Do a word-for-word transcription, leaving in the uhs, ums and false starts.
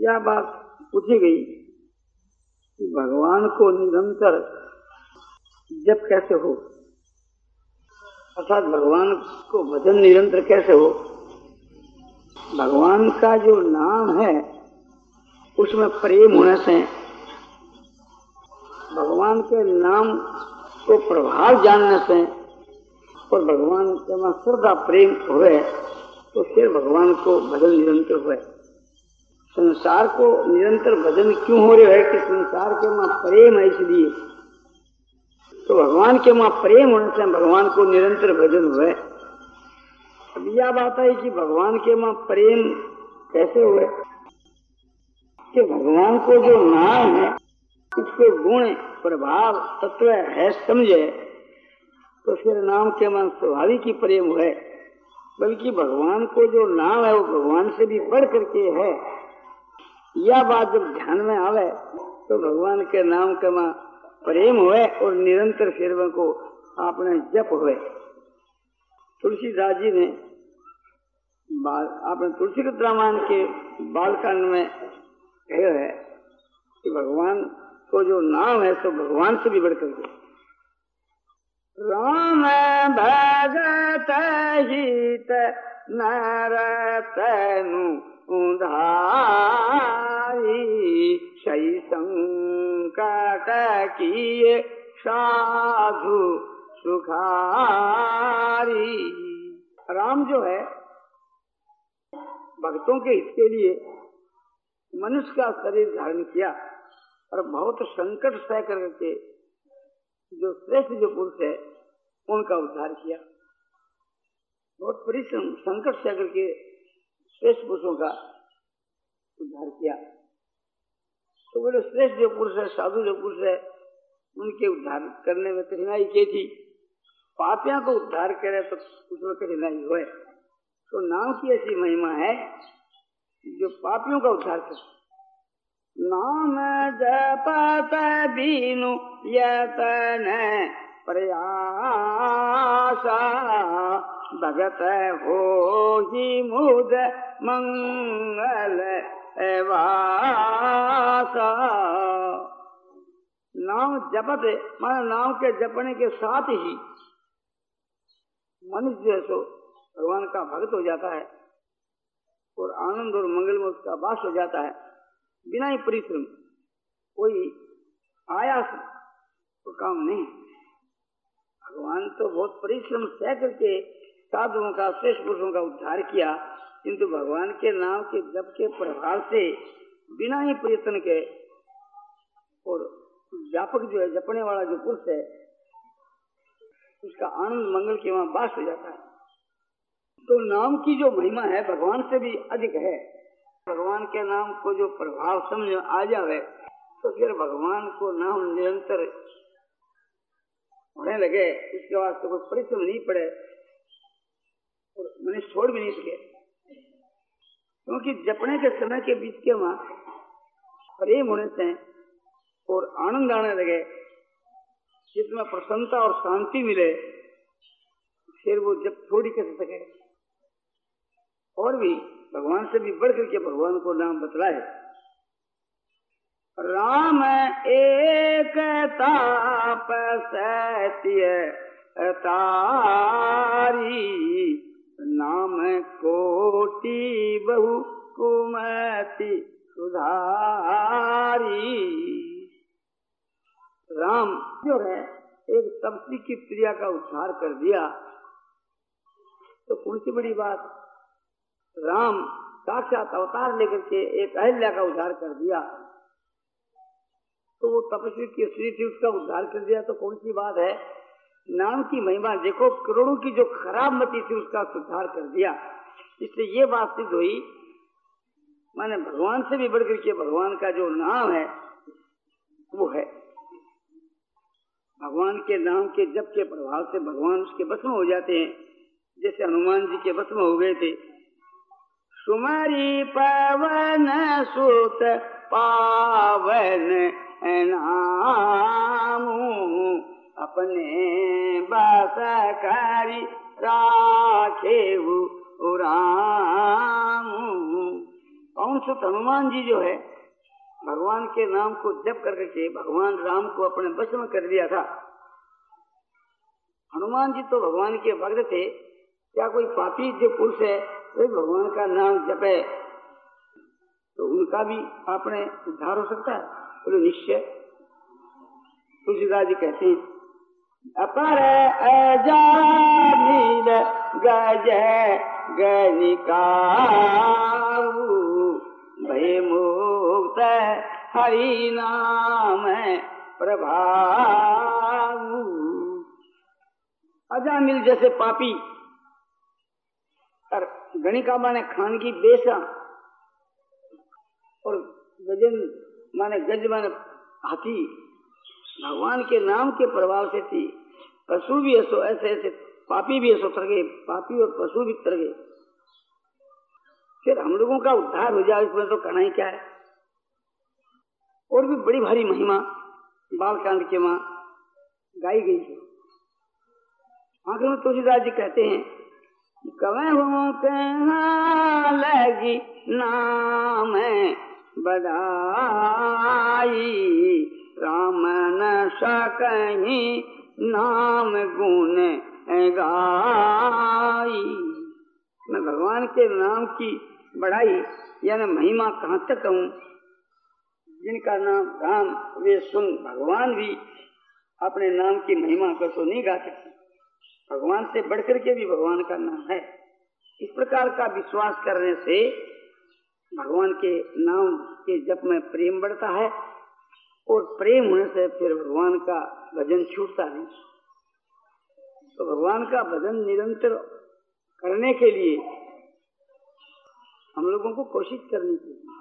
यह बात पूछी गई कि भगवान को निरंतर जप कैसे हो, अर्थात भगवान को भजन निरंतर कैसे हो। भगवान का जो नाम है उसमें प्रेम होने से, भगवान के नाम को प्रभाव जानने से और भगवान के में श्रद्धा प्रेम हुए तो फिर भगवान को भजन निरंतर हुए। संसार को निरंतर भजन क्यों हो रहे है कि संसार के मां प्रेम है, इसलिए तो भगवान के मां प्रेम होने से भगवान को निरंतर भजन हुए। अब यह बात है कि भगवान के मां प्रेम कैसे हुए कि भगवान को जो नाम है उसके गुण प्रभाव तत्व है समझे तो फिर नाम के मन स्वाभाविक ही प्रेम हुए। बल्कि भगवान को जो नाम है वो भगवान से भी बढ़ करके है। यह बात जब ध्यान में आवे तो भगवान के नाम के मां प्रेम हुए और निरंतर फिर को आपने जप हुए। तुलसीदास जी ने आपने तुलसीदास रामायण के बालकांड में कहा है कि भगवान को जो नाम है सो भगवान से भी बढ़कर के राम भगत हित नरतनु उधारी सही संकट किए साधु सुखारी। राम जो है भक्तों के हित के लिए मनुष्य का शरीर धारण किया और बहुत संकट सह करके जो श्रेष्ठ जो पुरुष है उनका उद्धार किया। बहुत परिश्रम संकट सह करके श्रेष्ठ पुरुषों का उद्धार किया। तो बोले श्रेष्ठ जो पुरुष है, साधु जो पुरुष है, उनके उद्धार करने में कठिनाई की थी। पापियों को उद्धार करे तो उसमें कठिनाई हुए। तो नाम की ऐसी महिमा है जो पापियों का उद्धार करे। नाम जपत बीनु यतन प्रयासा भगत हो ही मुद मंगल वासा। नाम जपत माना नाम के जपने के साथ ही मनुष्य जो सो भगवान का भक्त हो जाता है और आनंद और मंगल में उसका वास हो जाता है बिना ही परिश्रम। कोई आयास तो काम नहीं। भगवान तो बहुत परिश्रम सह करके साधुओं का श्रेष्ठ पुरुषों का उद्धार किया, किंतु भगवान के नाम के जप के प्रभाव से बिना ही प्रयत्न के और व्यापक जो है जपने वाला जो पुरुष है उसका आनंद मंगल के वहां वास हो जाता है। तो नाम की जो महिमा है भगवान से भी अधिक है। भगवान के नाम को जो प्रभाव समझ आ जावे तो फिर भगवान को नाम निरंतर होने लगे, इसके बाद तो कोई परिश्रम नहीं पड़े और मैंने छोड़ भी नहीं सके। क्योंकि जपने के समय के बीच के वहां प्रेम होने से और आनंद आने लगे, जिसमें प्रसन्नता और शांति मिले, फिर वो जब थोड़ी कर सके और भी भगवान से भी बढ़ करके भगवान को नाम बतलाए। राम एक ताप सत्य तारी नाम कोटि बहु कुमति सुधारी। राम जो है एक तपस्वी की प्रिया का उद्धार कर दिया तो कौन सी बड़ी बात। राम साक्षात अवतार लेकर के एक अहिल्या का उद्धार कर दिया तो वो तपस्वी की स्त्री थी उसका उद्धार कर दिया तो कौन सी बात है। नाम की महिमा देखो, करोड़ों की जो खराब मती थी उसका सुधार कर दिया। इसलिए ये बात सिद्ध हुई माने भगवान से भी बढ़कर के भगवान का जो नाम है वो है। भगवान के नाम के जप के प्रभाव से भगवान उसके बस में हो जाते हैं, जैसे हनुमान जी के बस में हो गए थे। सुमरी पवन सुत पावन नामू अपने बस करी राखे रामू। पवन सुत हनुमान जी जो है भगवान के नाम को जप करके भगवान राम को अपने वश में कर लिया था। हनुमान जी तो भगवान के भक्त थे, क्या कोई पापी जो पुरुष है वही भगवान का नाम जपे तो उनका भी आपने उद्धार हो सकता है? बोले निश्चय। तुलसीदास जी कहते हैं अपर अजामिल गज गनिका भय मुक्त हरि नाम प्रभाव। अजामिल जैसे पापी और गणिका माने खान की बेसा और गजन माने गज माने हाथी भगवान के नाम के प्रभाव से थी। पशु भी ऐसो ऐसे ऐसे पापी भी ऐसो तर गए, पापी और पशु भी तर गए। फिर हम लोगों का उद्धार हो जाए इसमें तो कहना ही क्या है। और भी बड़ी भारी महिमा बालकांड के मां गाई गई है। आखिर में तुलसीदास जी कहते हैं कहूँ कहना लगी नाम बधाई राम न सकहि नाम गुण गाई। मैं भगवान के नाम की बढ़ाई यानी महिमा कहाँ तक कहूँ। जिनका नाम राम वे सुन भगवान भी अपने नाम की महिमा को तो नहीं गा सकते। भगवान से बढ़कर के भी भगवान का नाम है। इस प्रकार का विश्वास करने से भगवान के नाम के जप में प्रेम बढ़ता है और प्रेम होने से फिर भगवान का भजन छूटता नहीं। तो भगवान का भजन निरंतर करने के लिए हम लोगों को कोशिश करनी चाहिए।